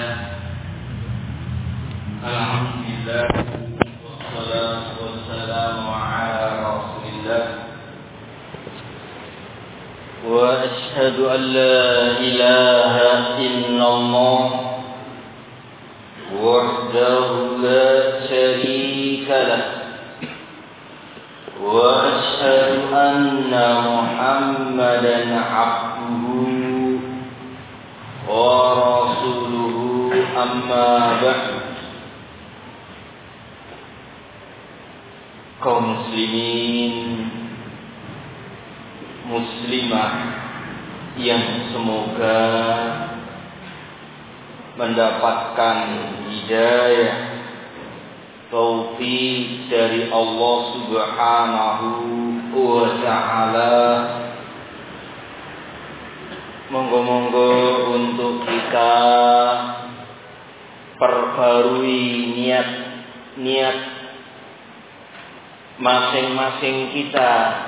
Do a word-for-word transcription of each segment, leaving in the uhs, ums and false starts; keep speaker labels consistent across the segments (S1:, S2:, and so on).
S1: Bismillah. Alhamdulillah. Wassalatu wassalamu ala Rasulillah. Wa ashhadu an la ilaha illallah wahdahu la syarika lah. Wa ashhadu anna Muhammadan abduhu wa rasuluhu, amma ba'd. Kaum muslimin muslimah yang semoga mendapatkan hidayah taufik dari Allah Subhanahu wa ta'ala. Monggo-monggo untuk kita perbarui niat-niat masing-masing kita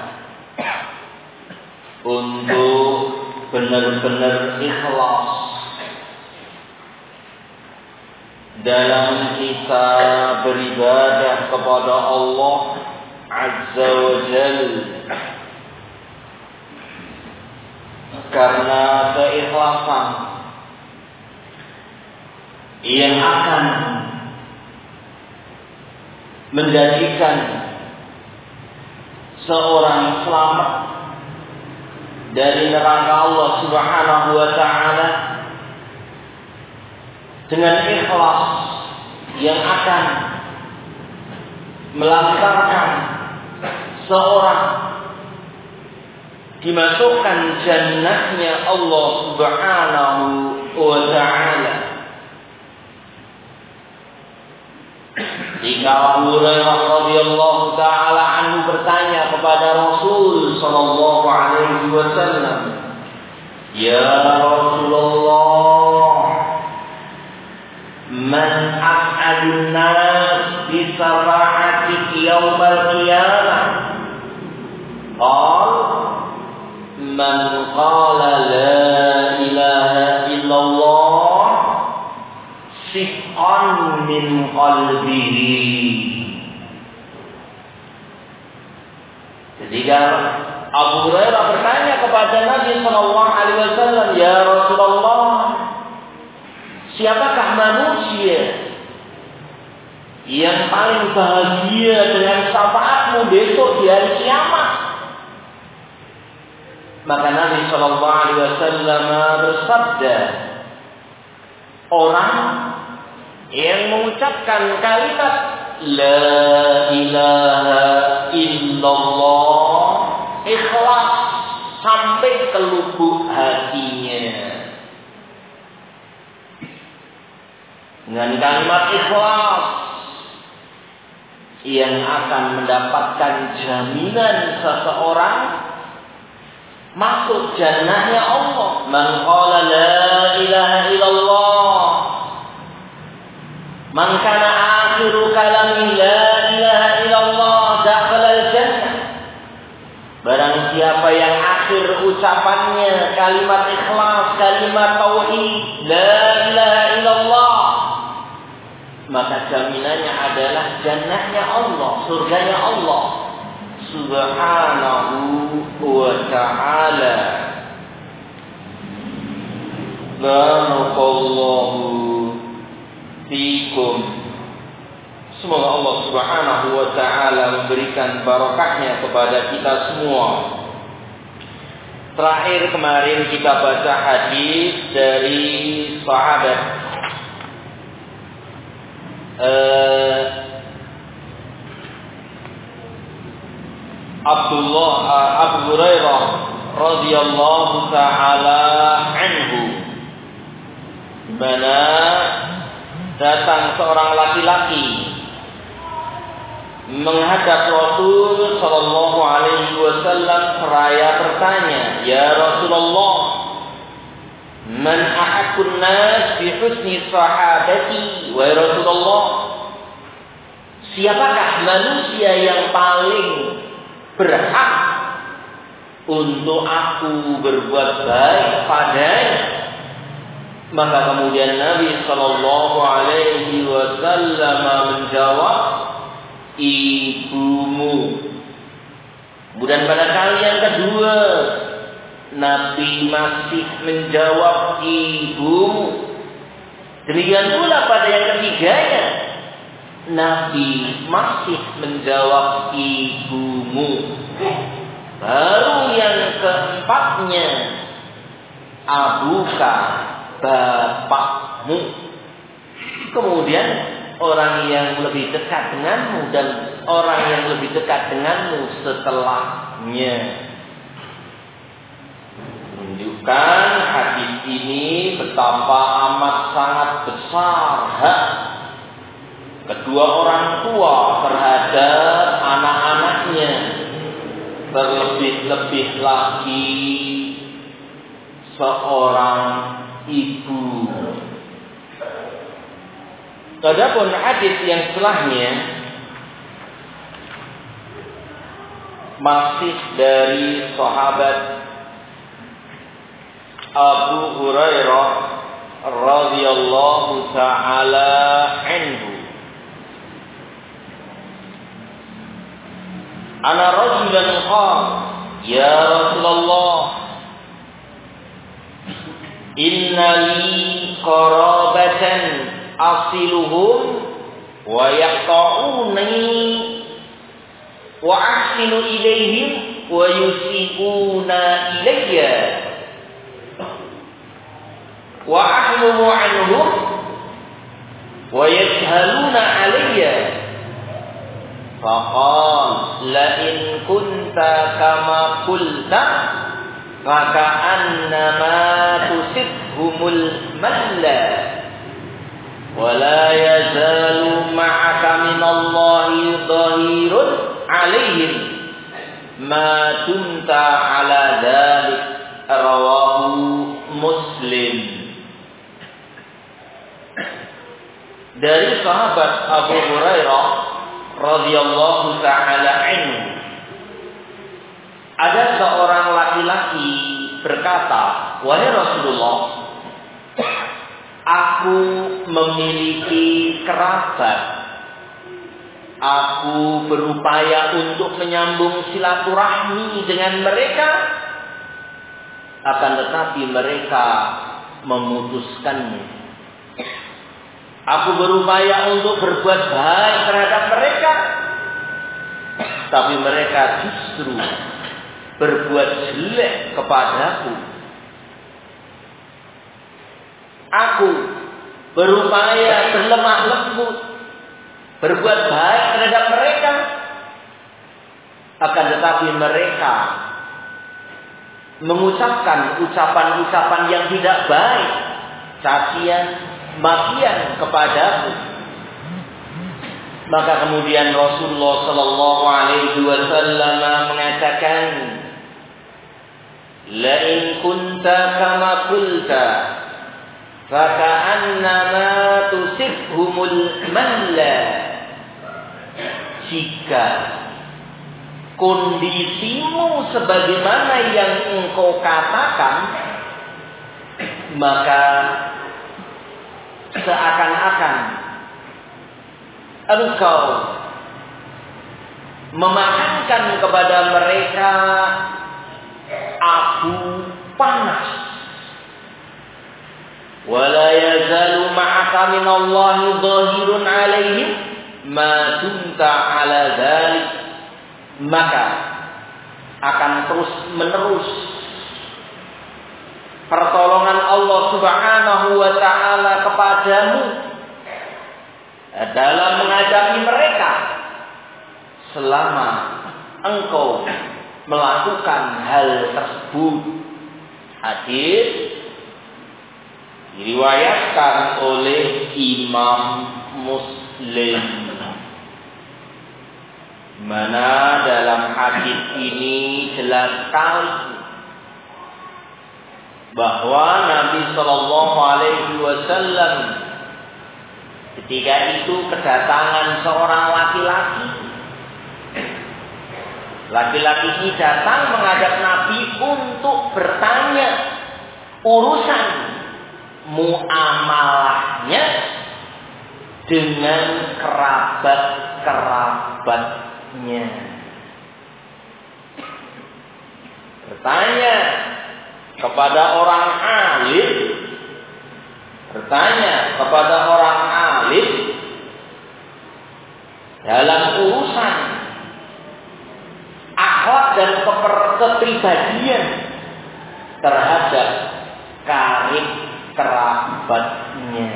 S1: untuk benar-benar ikhlas dalam kita beribadah kepada Allah Azza wa Jalla, karena keikhlasan yang akan menjadikan seorang selamat dari neraka Allah Subhanahu wa ta'ala, dengan ikhlas yang akan melantarkan seorang dimasukkan jannahnya Allah Subhanahu wa ta'ala. Jika Abu Hurairah radhiyallahu taala anhu bertanya kepada Rasul sallallahu alaihi wasallam, "Ya Rasulullah, man as'adun nas bi safa'atik yaumal qiyamah?" Qal, "Man qala la ilaha illallah sif'an min qalbihi." Ketika Abu Hurairah bertanya kepada Nabi sallallahu alaihi wasallam, "Ya Rasulullah, siapakah manusia yang paling bahagia dengan syafaatmu besok di hari kiamat?" Maka Nabi sallallahu alaihi wasallam bersabda, orang yang mengucapkan kalimat la ilaha illallah ikhlas sampai ke lubuk hatinya. Dengan kalimat ikhlas yang akan mendapatkan jaminan seseorang masuk jannahnya Allah. Man qala la ilaha illallah, man kana akhiru kalami la ilaha illallah dakhala al-jannah. Barang siapa yang akhir ucapannya kalimat ikhlas, kalimat tauhid, la ilaha illallah, maka jaminannya adalah jannahnya Allah, surganya Allah Subhanahu wa ta'ala. Barakallahu fikum. Semoga Allah Subhanahu wa ta'ala memberikan barakahnya kepada kita semua. Terakhir kemarin kita baca hadis dari sahabat uh, Abdullah uh, Abu Hurairah radhiyallahu ta'ala anhu, mana datang seorang laki-laki menghadap Rasul sallallahu alaihi wasallam seraya bertanya, "Ya Rasulullah, man ahaqqun nas bi husni sahabati?" Wa Rasulullah, siapakah manusia yang paling berhak untuk aku berbuat baik padanya? Maka kemudian Nabi Shallallahu Alaihi Wasallam menjawab, ibumu. Kemudian pada kali yang kedua, Nabi masih menjawab, ibumu. Demikian pula pada yang ketiganya, Nabi masih menjawab, ibumu. Baru yang keempatnya, abuka, bapakmu. Kemudian orang yang lebih dekat denganmu dan orang yang lebih dekat denganmu setelahnya. Menunjukkan hadis ini betapa amat sangat besar hak kedua orang tua terhadap anak-anaknya. Terlebih-lebih lagi seorang ibu. Adapun hadis yang setelahnya masih dari sahabat Abu Hurairah radhiyallahu taala anhu. Ana rajulan qala, ya Rasulullah, inna li qarabatan asiluhum wa yaqta'uni wa ahsinu ilaihim wa yusi'una ilayya wa ahlumu anhum wa yajhaluna alayya. Faqal la in kunta kama qulta maka annama tusibhumul malla wa la yazalu ma'aka minallahi dhahirun alaihim ma dumta ala dhalik. Rawahu Muslim. Dari sahabat Abu Hurairah radhiyallahu ta'ala anhu, ada seorang laki-laki berkata, wahai Rasulullah, aku memiliki kerabat, aku berupaya untuk menyambung silaturahmi dengan mereka, akan tetapi mereka memutuskannya. Aku berupaya untuk berbuat baik terhadap mereka, tapi mereka justru berbuat jelek kepadaku. Aku berupaya berlemah lembut, berbuat baik terhadap mereka, akan tetapi mereka mengucapkan ucapan-ucapan yang tidak baik, cacian, makian kepadaku. Maka kemudian Rasulullah Sallallahu Alaihi Wasallam mengatakan, la in kunta kama qulta faka'annama tusibhumul malla. Jika kondisimu sebagaimana yang engkau katakan, maka seakan-akan engkau memakankan kepada mereka abu panas. Wala yazalu ma'aka minallahi dhahirun alaihim ma dumta ala dzalik. Maka akan terus menerus pertolongan Allah Subhanahu wa ta'ala kepadamu dalam menghadapi mereka selama engkau melakukan hal tersebut. Hadis diriwayatkan oleh Imam Muslim, mana dalam hadis ini jelas sekali bahwa Nabi Shallallahu Alaihi Wasallam ketika itu kedatangan seorang laki-laki. Laki-laki ini datang menghadap Nabi untuk bertanya urusan muamalahnya dengan kerabat-kerabatnya. Bertanya kepada orang alim, bertanya kepada orang alim dalam urusan akhlak dan kepribadian terhadap karib kerabatnya,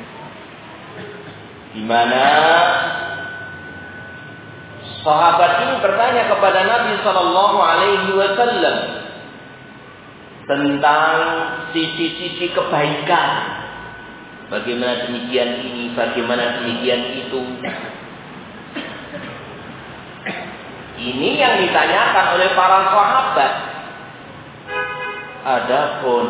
S1: di mana sahabat ini bertanya kepada Nabi Shallallahu Alaihi Wasallam tentang sisi-sisi kebaikan. Bagaimana demikian ini, bagaimana demikian itu. Ini yang ditanyakan oleh para sahabat. Adapun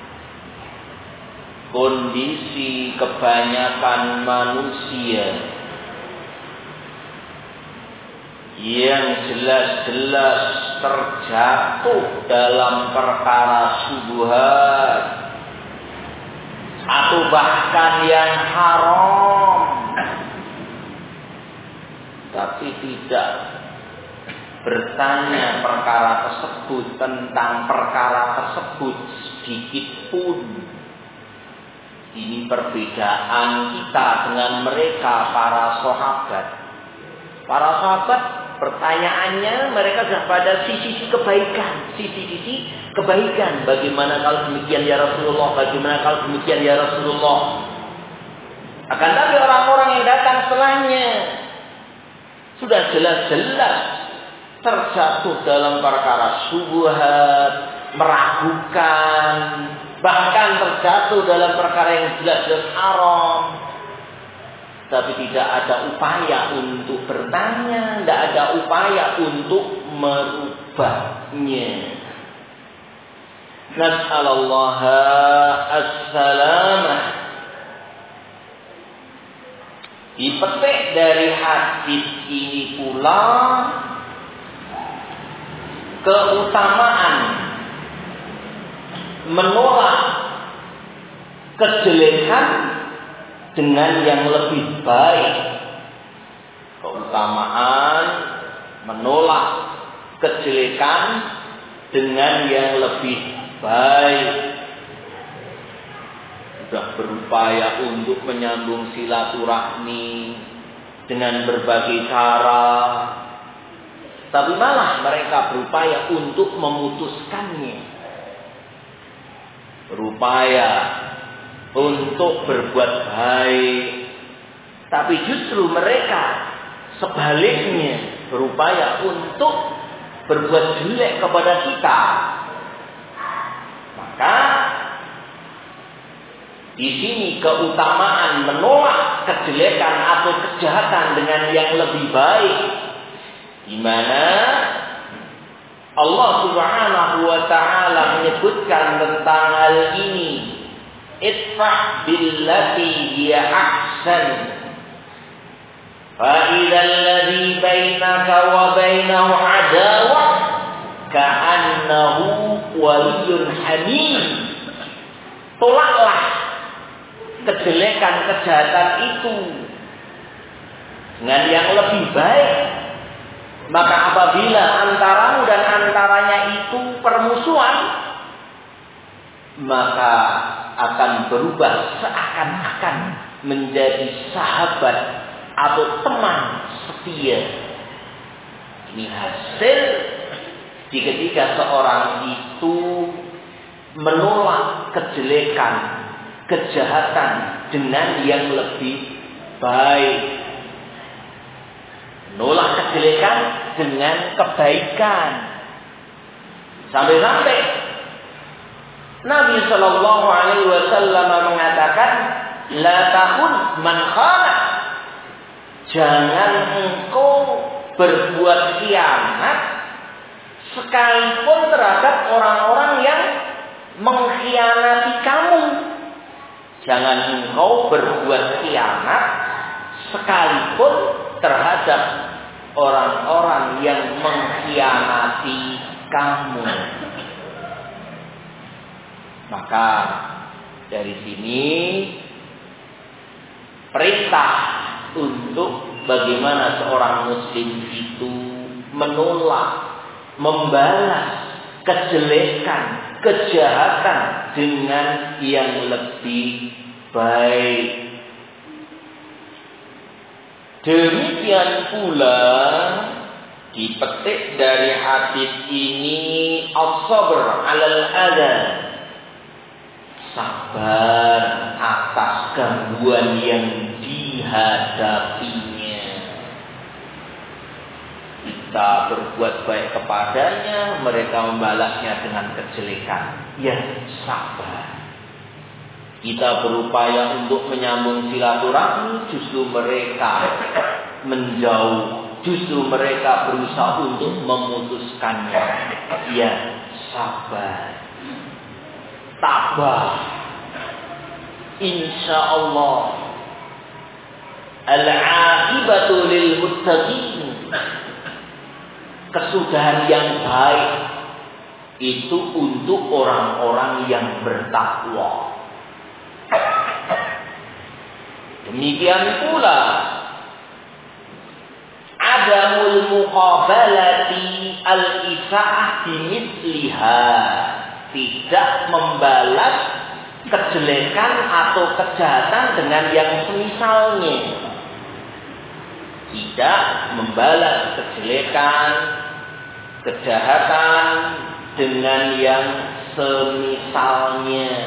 S1: kondisi kebanyakan manusia yang jelas-jelas terjatuh dalam perkara syubhat atau bahkan yang haram, tapi tidak bertanya perkara tersebut, tentang perkara tersebut sedikit pun. Ini perbedaan kita dengan mereka, para sahabat. Para sahabat pertanyaannya mereka sudah pada sisi-sisi kebaikan, sisi-sisi kebaikan. Bagaimana kalau demikian ya Rasulullah? Bagaimana kalau demikian ya Rasulullah? Akan tapi orang-orang yang datang setelahnya sudah jelas-jelas terjatuh dalam perkara syubhat, meragukan, bahkan terjatuh dalam perkara yang jelas-jelas haram. Tapi tidak ada upaya untuk bertanya, tidak ada upaya untuk merubahnya. Nas'alullah as-salamah. Dipetik dari hadis ini pula keutamaan menolak kejelekan dengan yang lebih baik. Keutamaan menolak kejelekan dengan yang lebih baik. Sudah berupaya untuk menyambung silaturahmi dengan berbagai cara, tapi malah mereka berupaya untuk memutuskannya. Berupaya untuk berbuat baik, tapi justru mereka sebaliknya berupaya untuk berbuat jelek kepada kita. Maka di sini keutamaan menolak kejelekan atau kejahatan dengan yang lebih baik, di mana Allah Subhanahu wa taala menyebutkan tentang hal ini. Idfa' billati hiya ahsan. Fa idzal ladzi bainaka wa bainahu adawah ka'annahu waliyyun hamim. Tolaklah kejelekan kejahatan itu dengan yang lebih baik. Maka apabila antaramu dan antaranya itu permusuhan, maka akan berubah seakan-akan menjadi sahabat atau teman setia. Ini hasil di ketika seorang itu menolak kejelekan, kejahatan dengan yang lebih baik. Menolak kejelekan dengan kebaikan. Sampai-sampai Nabi Shallallahu Alaihi Wasallam mengatakan, la tahun man khana. Jangan engkau berbuat khianat sekalipun terhadap orang-orang yang mengkhianati kamu. Jangan engkau berbuat khianat sekalipun terhadap orang-orang yang mengkhianati kamu. Maka Dari sini perintah untuk bagaimana seorang muslim itu menolak, membalas kejelekan, kejahatan dengan yang lebih baik. Demikian pula dipetik dari hadis ini as-sabr 'alal adha, sabar atas gangguan yang dihadapinya. Kita berbuat baik kepadanya, mereka membalasnya dengan kejelekan. Ya, sabar. Kita berupaya untuk menyambung silaturahmi, justru mereka menjauh. Justru mereka berusaha untuk memutuskannya. Ya, sabar. Tabah. Insya Allah. Al-aqibatu lil muttaqin. Kesudahan yang baik itu untuk orang-orang yang bertakwa. Demikian pula adamul muqabalati al-isa'ah bimithliha, tidak membalas kejelekan atau kejahatan dengan yang semisalnya. Tidak membalas kejelekan, kejahatan dengan yang semisalnya.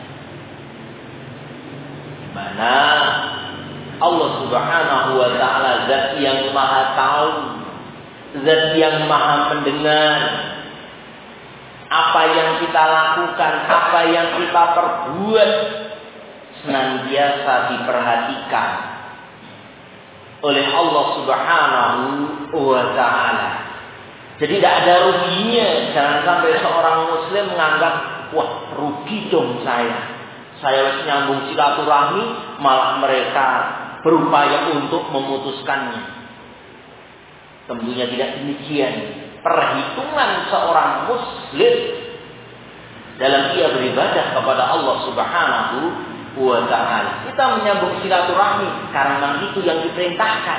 S1: Mana Allah Subhanahu wa ta'ala zat yang maha tahu, zat yang maha mendengar apa yang kita lakukan, apa yang kita perbuat, senantiasa diperhatikan oleh Allah Subhanahu wa ta'ala. Jadi tidak ada ruginya. Jangan sampai seorang muslim menganggap, wah rugi dong saya. Saya harus nyambung silaturahmi, malah mereka berupaya untuk memutuskannya. Tentunya tidak demikian. Perhitungan seorang muslim dalam ia beribadah kepada Allah Subhanahu wa ta'ala. Kita menyambung silaturahmi karena itu yang diperintahkan.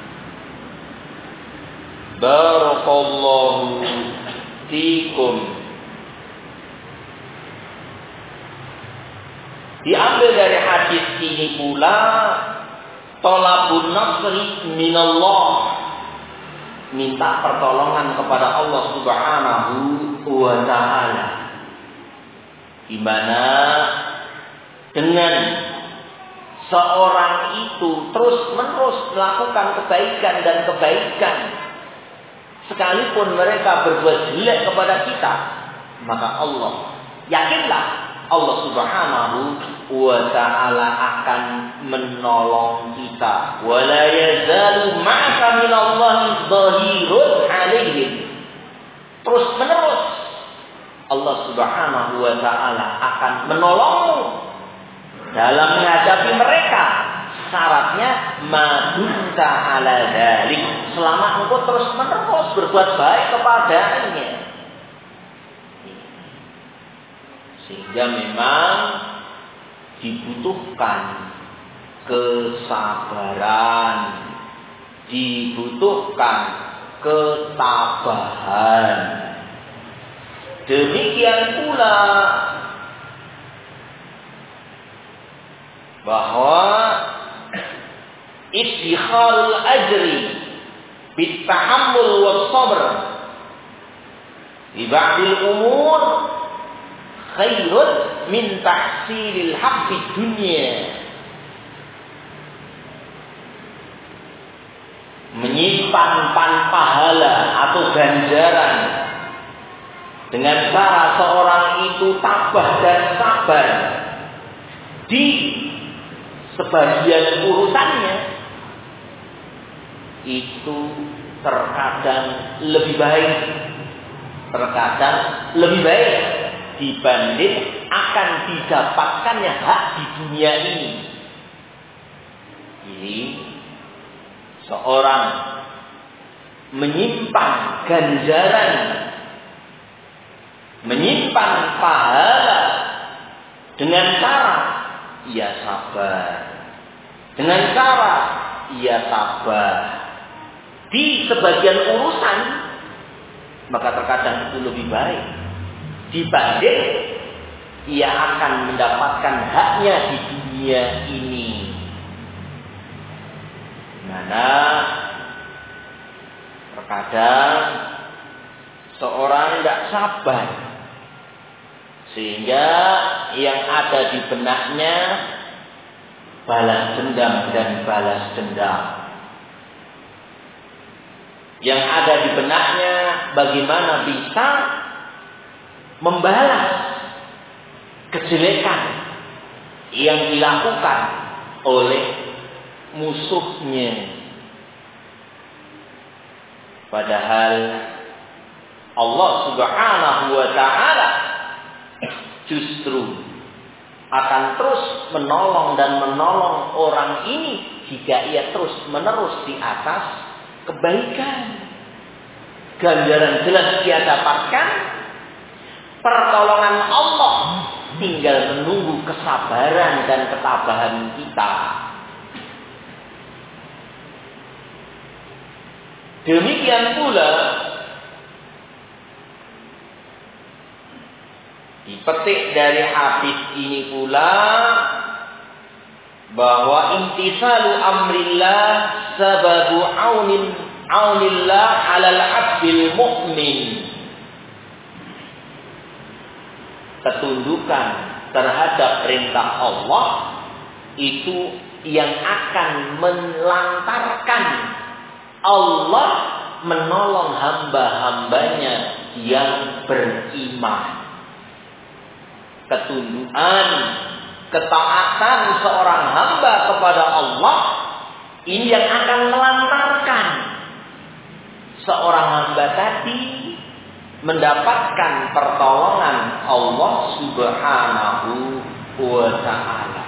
S1: Barakallahu fikum. Diambil dari hadis ini pula talabun nasri minallah, minta pertolongan kepada Allah Subhanahu wa ta'ala. Di mana dengan seorang itu terus-menerus melakukan kebaikan dan kebaikan, sekalipun mereka berbuat jelek kepada kita, maka Allah, yakinlah Allah Subhanahu wa ta'ala akan menolong kita. Wala yazalu ma'aka minallahi dhahirun 'alaihim. Terus menerus Allah Subhanahu wa ta'ala akan menolongmu dalam menghadapi mereka. Syaratnya madunta 'ala dzalik, selama engkau terus menerus berbuat baik kepadanya. Sehingga memang dibutuhkan kesabaran, dibutuhkan ketabahan. Demikian pula bahwa istikharul ajri bitahammul was sabr di ba'dil umur khairun min tahsilil haqqi dunya. Menyimpan pahala atau ganjaran dengan cara seorang itu tabah dan sabar di sebagian urusannya, itu terkadang lebih baik, terkadang lebih baik dibanding akan didapatkannya hak di dunia ini. Jadi seorang menyimpan ganjaran, menyimpan pahala Dengan cara ia sabar. Dengan cara ia sabar di sebagian urusan, maka terkadang itu lebih baik dibanding ia akan mendapatkan haknya di dunia ini. Mana terkadang seorang tidak sabar, sehingga yang ada di benaknya balas dendam dan balas dendam. Yang ada di benaknya bagaimana bisa membalas kejelekan yang dilakukan oleh musuhnya. Padahal Allah Subhanahu wa ta'ala justru akan terus menolong dan menolong orang ini jika ia terus menerus di atas kebaikan. Ganjaran jelas dia dapatkan, pertolongan Allah tinggal menunggu kesabaran dan ketabahan kita. Demikian pula dipetik dari hadis ini pula bahwa intisalu amrillah sababu aunin aunillah alal abdil mu'min. Ketundukan terhadap perintah Allah itu yang akan melantarkan Allah menolong hamba-hambanya yang beriman. Ketundukan, ketaatan seorang hamba kepada Allah ini yang akan melantarkan seorang hamba tadi mendapatkan pertolongan Allah Subhanahu wa ta'ala.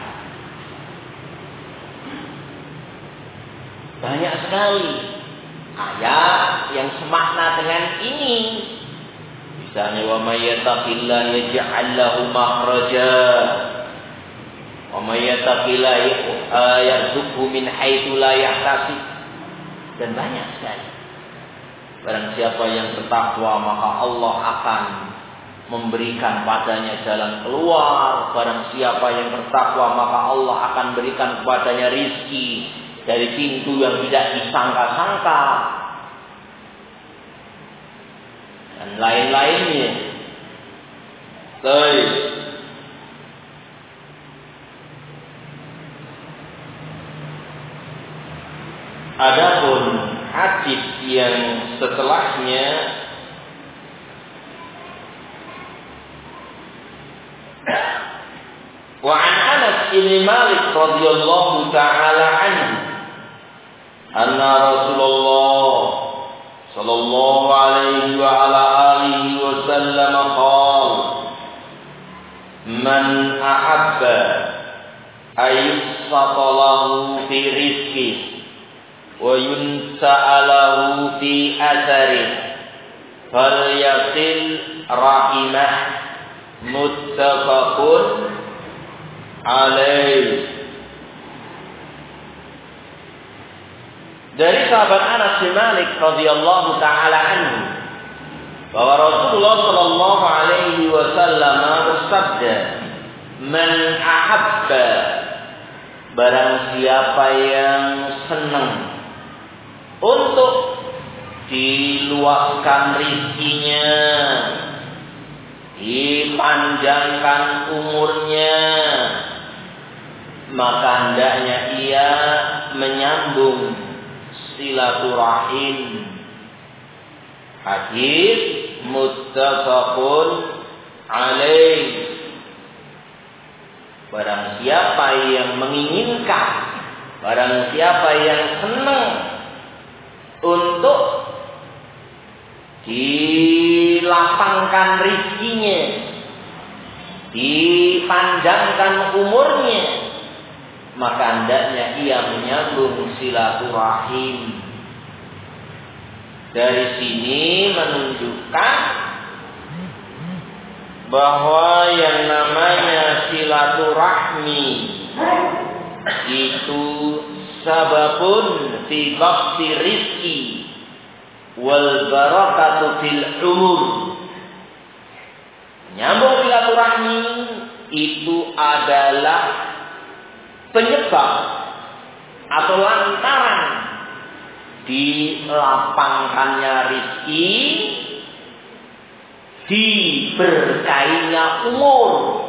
S1: Banyak sekali ayat yang semakna dengan ini. Misalnya wa may yattaqillaha yaj'al lahu makhraja wa may yattaqillaha yarzuqhu min haitsu la yahtasib, dan banyak sekali. Barang siapa yang bertakwa maka Allah akan memberikan padanya jalan keluar. Barang siapa yang bertakwa maka Allah akan berikan kepadanya rizki dari pintu yang tidak disangka-sangka dan lain-lainnya. Baik. Adapun hadis yang setelahnya wa an Anas bin Malik radhiyallahu ta'ala anhu anna Rasulullah sallallahu alaihi wa ala alihi wa sallam qala man ahabba ayyusata lahu fi rizqihi wa yunsa'alahu fi atharih falyasil rahimah muttafaqun alaih. Dari sahabat Anas bin Malik radhiyallahu taala anhu bahwa Rasulullah sallallahu alaihi wasallam bersabda, "Man ahabba, barang siapa yang senang untuk diluaskan rizkinya, dipanjangkan umurnya, maka hendaknya ia menyambung silaturahim." Hadis muttafaqun alaih. Barang siapa yang menginginkan, barang siapa yang senang untuk dilapangkan rizkinya, dipanjangkan umurnya, maka hendaknya ia menyambung silaturahim. Dari sini menunjukkan bahwa yang namanya silaturahim silaturahmi itu sababun fi baqti rizki wal barakatu fil umur. Menyambung silaturahmi itu adalah penyebab atau lantaran dilapangkannya rizki, diberkainya umur.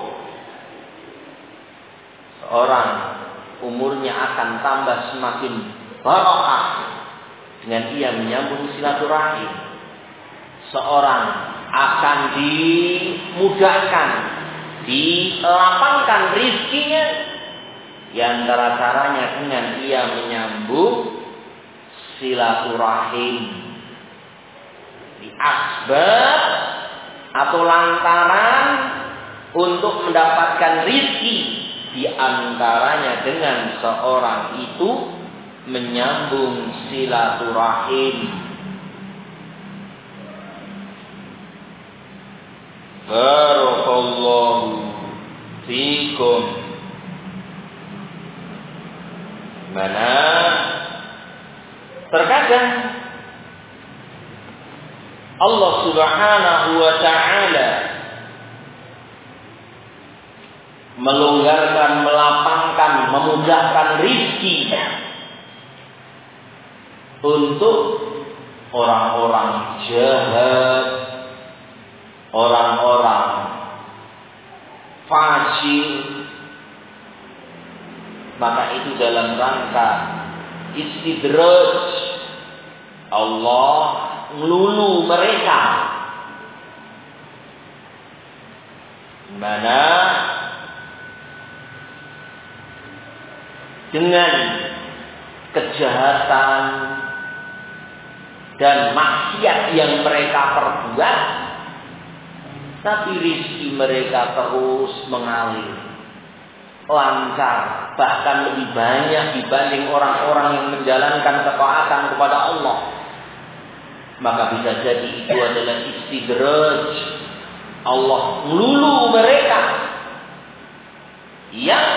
S1: Seorang umurnya akan tambah semakin barokah dengan ia menyambung silaturahim. Seorang akan dimudahkan, dilapangkan rizkinya, di antara caranya dengan ia menyambung silaturahim. Di asbab atau lantaran untuk mendapatkan rizki, di antaranya dengan seorang itu menyambung silaturahim. Barakallahu fikum. Mana terkadang Allah Subhanahu wa ta'ala melonggarkan, melapangkan, memudahkan rizki untuk orang-orang jahat, orang-orang fajir. Maka itu dalam rangka istidraj, Allah ngelulu mereka, mana dengan kejahatan dan maksiat yang mereka perbuat, tapi rizki mereka terus mengalir, lancar, bahkan lebih banyak dibanding orang-orang yang menjalankan ketaatan kepada Allah. Maka bisa jadi itu adalah istidraj, Allah melulu mereka yang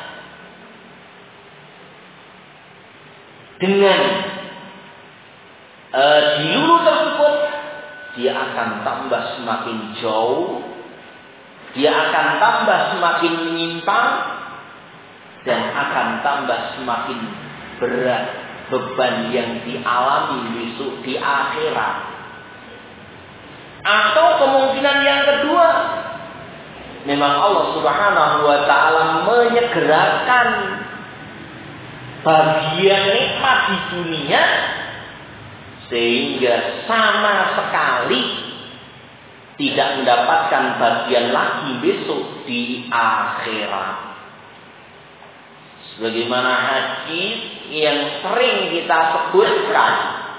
S1: dengan uh, dilulu tersebut dia akan tambah semakin jauh, dia akan tambah semakin menyimpang, dan akan tambah semakin berat beban yang dialami besok di akhirat. Atau kemungkinan yang kedua, memang Allah Subhanahu wa ta'ala menyegerakan bagian nikmat di dunia, sehingga sama sekali tidak mendapatkan bagian lagi besok di akhirat. Sebagaimana hadis yang sering kita sebutkan,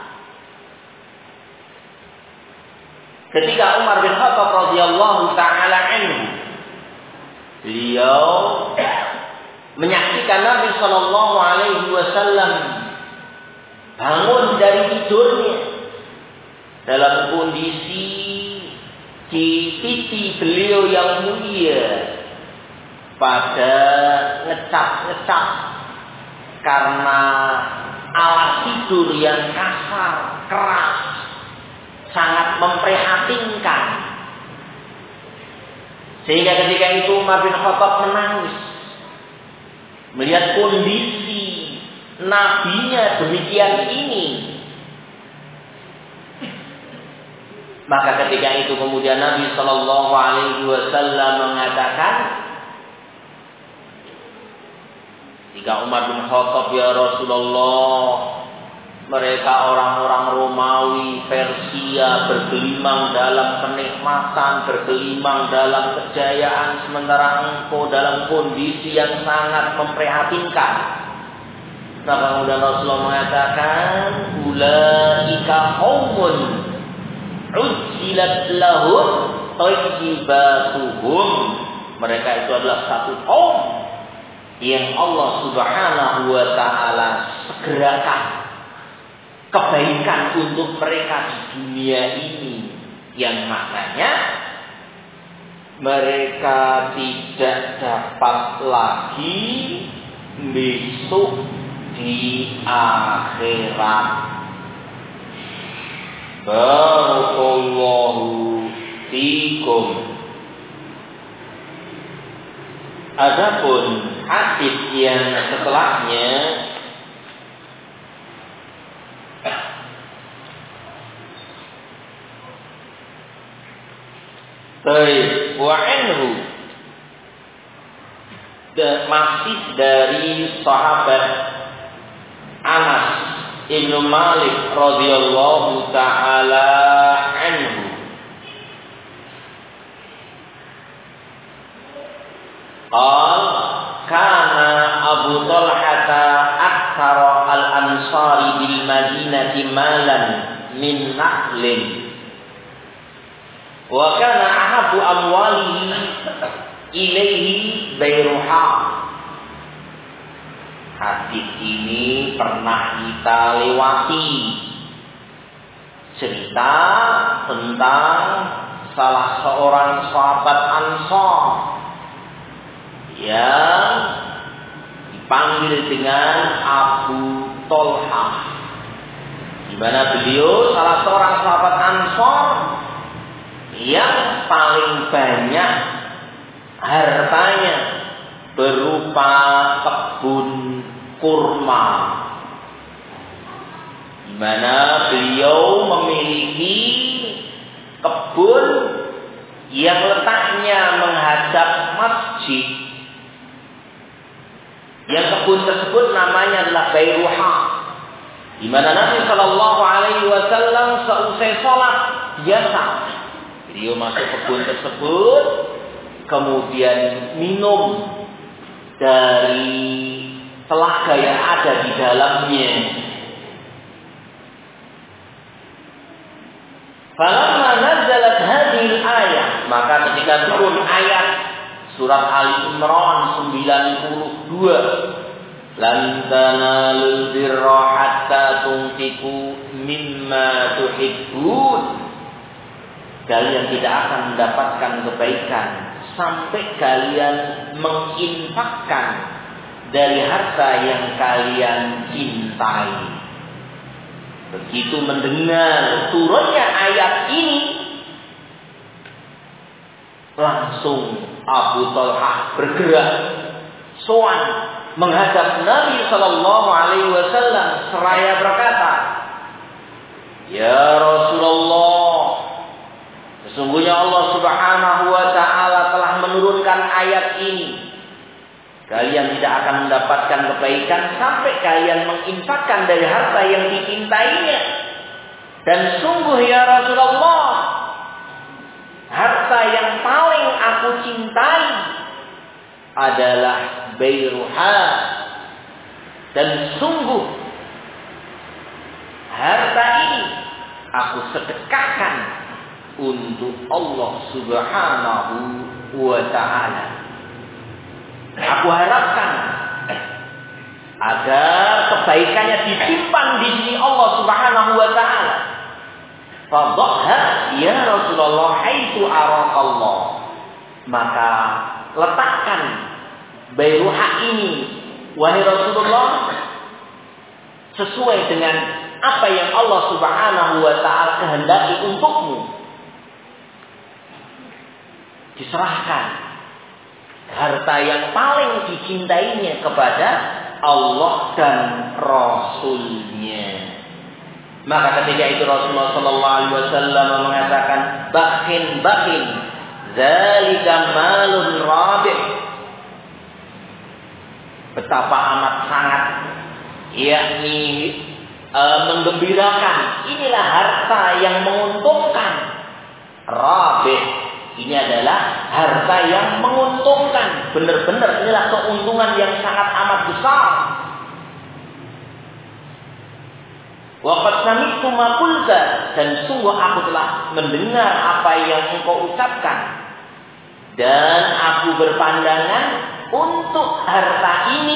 S1: ketika Umar bin Khattab radhiyallahu taala anhu, beliau menyaksikan Nabi sallallahu alaihi wasallam bangun dari tidurnya dalam kondisi di pipi beliau yang mulia pada ngecap-ngecap karena alat tidur yang kasar, keras, sangat memprihatinkan. Sehingga ketika itu Umar bin Khattab menangis melihat kondisi nabinya demikian ini. Maka ketika itu kemudian Nabi Shallallahu Alaihi Wasallam mengatakan, jika Umar bin Khattab, ya Rasulullah, mereka orang-orang Romawi, Persia bergelimang dalam kenikmatan, bergelimang dalam kejayaan, sementara engkau dalam kondisi yang sangat memprihatinkan. Maka kemudian Rasulullah mengatakan, ulaika qaumun ujjilat lahum thayyibatuhum. Mereka itu adalah satu kaum yang Allah Subhanahu wa ta'ala segerakan kebaikan untuk mereka di dunia ini, yang maknanya mereka tidak dapat lagi besok di akhirat. Barakallahu fikum. Adapun hadis yang setelahnya, baik, wa anhu, masih dari sahabat Anas Ibnu Malik radhiyallahu taala anhu. Qal kana Abu Talhah aktsara al-ansari bil Madinati malan min nakhlin wa kana ahabbu amwalihi ilaihi Bayruha. Hadis ini pernah kita lewati, cerita tentang salah seorang sahabat Ansar yang dipanggil dengan Abu Talhah, di mana beliau salah seorang sahabat Ansar yang paling banyak hartanya berupa kebun kurma, di mana beliau memiliki kebun yang letaknya menghadap masjid. Yang kebun tersebut namanya adalah Bayruha, di mana Nabi Shallallahu Alaihi Wasallam seusai sholat biasa beliau masuk kebun tersebut, kemudian minum dari telaga yang ada di dalamnya. Falamma nazalat hadhil ayat, maka ketika turun ayat surat Ali Imran sembilan puluh dua, lan tanalul birra hatta tunfiqu mimma tuhibbun, kalian tidak akan mendapatkan kebaikan sampai kalian menginfakkan dari harta yang kalian cintai. Begitu mendengar turunnya ayat ini, langsung Abu Talhah bergerak sowan menghadap Nabi Shallallahu Alaihi Wasallam seraya berkata, "Ya Rasulullah, sesungguhnya Allah Subhanahu Wa Taala telah menurunkan ayat ini. Kalian tidak akan mendapatkan kebaikan sampai kalian menginfakkan dari harta yang dicintainya. Dan sungguh ya Rasulullah, harta yang paling aku cintai adalah Bayruha. Dan sungguh harta ini aku sedekahkan untuk Allah Subhanahu wa Ta'ala. Aku harapkan agar kebaikannya disimpan di sini Allah Subhanahu wa Ta'ala. Fadhha ya Rasulullah haitsu arakallah. Maka letakkan Bayruha ini wahai Rasulullah sesuai dengan apa yang Allah Subhanahu wa Ta'ala kehendaki untukmu. Diserahkan harta yang paling dicintainya kepada Allah dan Rasulnya. Maka ketika itu Rasulullah Sallallahu Alaihi Wasallam mengatakan, "Bakhin, bakhin, zalika malun rabih." Betapa amat sangat, yakni e, menggembirakan. Inilah harta yang menguntungkan. Rabih. Ini adalah harta yang menguntungkan. Benar-benar inilah keuntungan yang sangat amat besar. Waqad sami'tu ma qulta, dan sungguh aku telah mendengar apa yang engkau ucapkan. Dan aku berpandangan untuk harta ini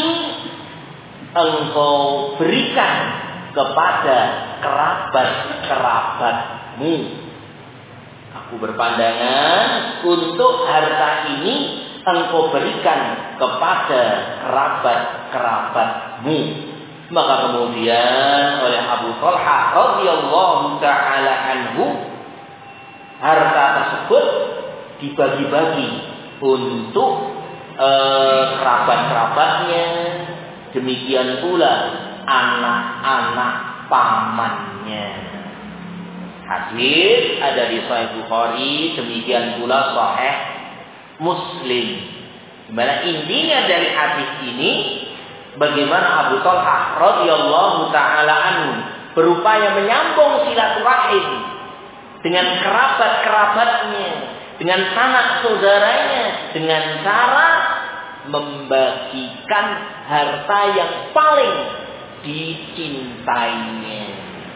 S1: engkau berikan kepada kerabat-kerabatmu. Aku berpandangan untuk harta ini engkau berikan kepada kerabat-kerabatmu. Maka kemudian oleh Abu Talha radhiyallahu taala anhu, harta tersebut dibagi-bagi untuk eh, kerabat-kerabatnya, demikian pula anak-anak pamannya. Hadis ada di Sahih Bukhari, demikian pula Sahih Muslim. Dimana intinya dari hadis ini, bagaimana Abu Talha radhiyallahu taala anhu berupaya menyambung silaturahim dengan kerabat-kerabatnya, dengan sanak saudaranya, dengan cara membagikan harta yang paling dicintainya.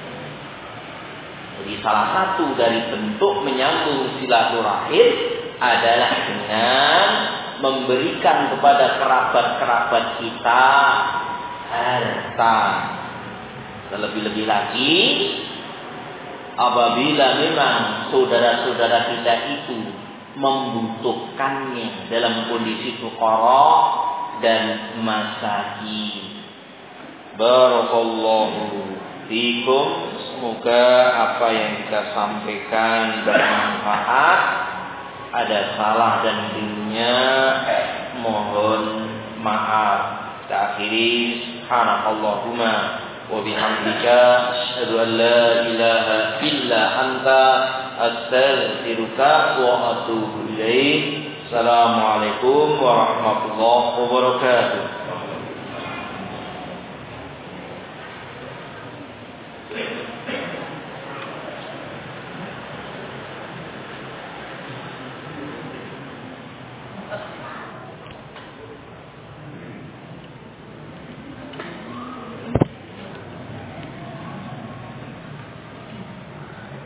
S1: Jadi salah satu dari bentuk menyambung silaturahim adalah dengan memberikan kepada kerabat-kerabat kita harta. Terlebih-lebih lagi apabila memang saudara-saudara kita itu membutuhkannya dalam kondisi fuqara dan masakin. Barakallahu fikum. Semoga apa yang kita sampaikan bermanfaat. Ada salah dan dirinya mohon maaf. Kita akhiri subhanakallahumma wa bihamdika asyhadu an la ilaha illa anta astaghfiruka wa atubu ilaik. Assalamualaikum warahmatullahi wabarakatuh.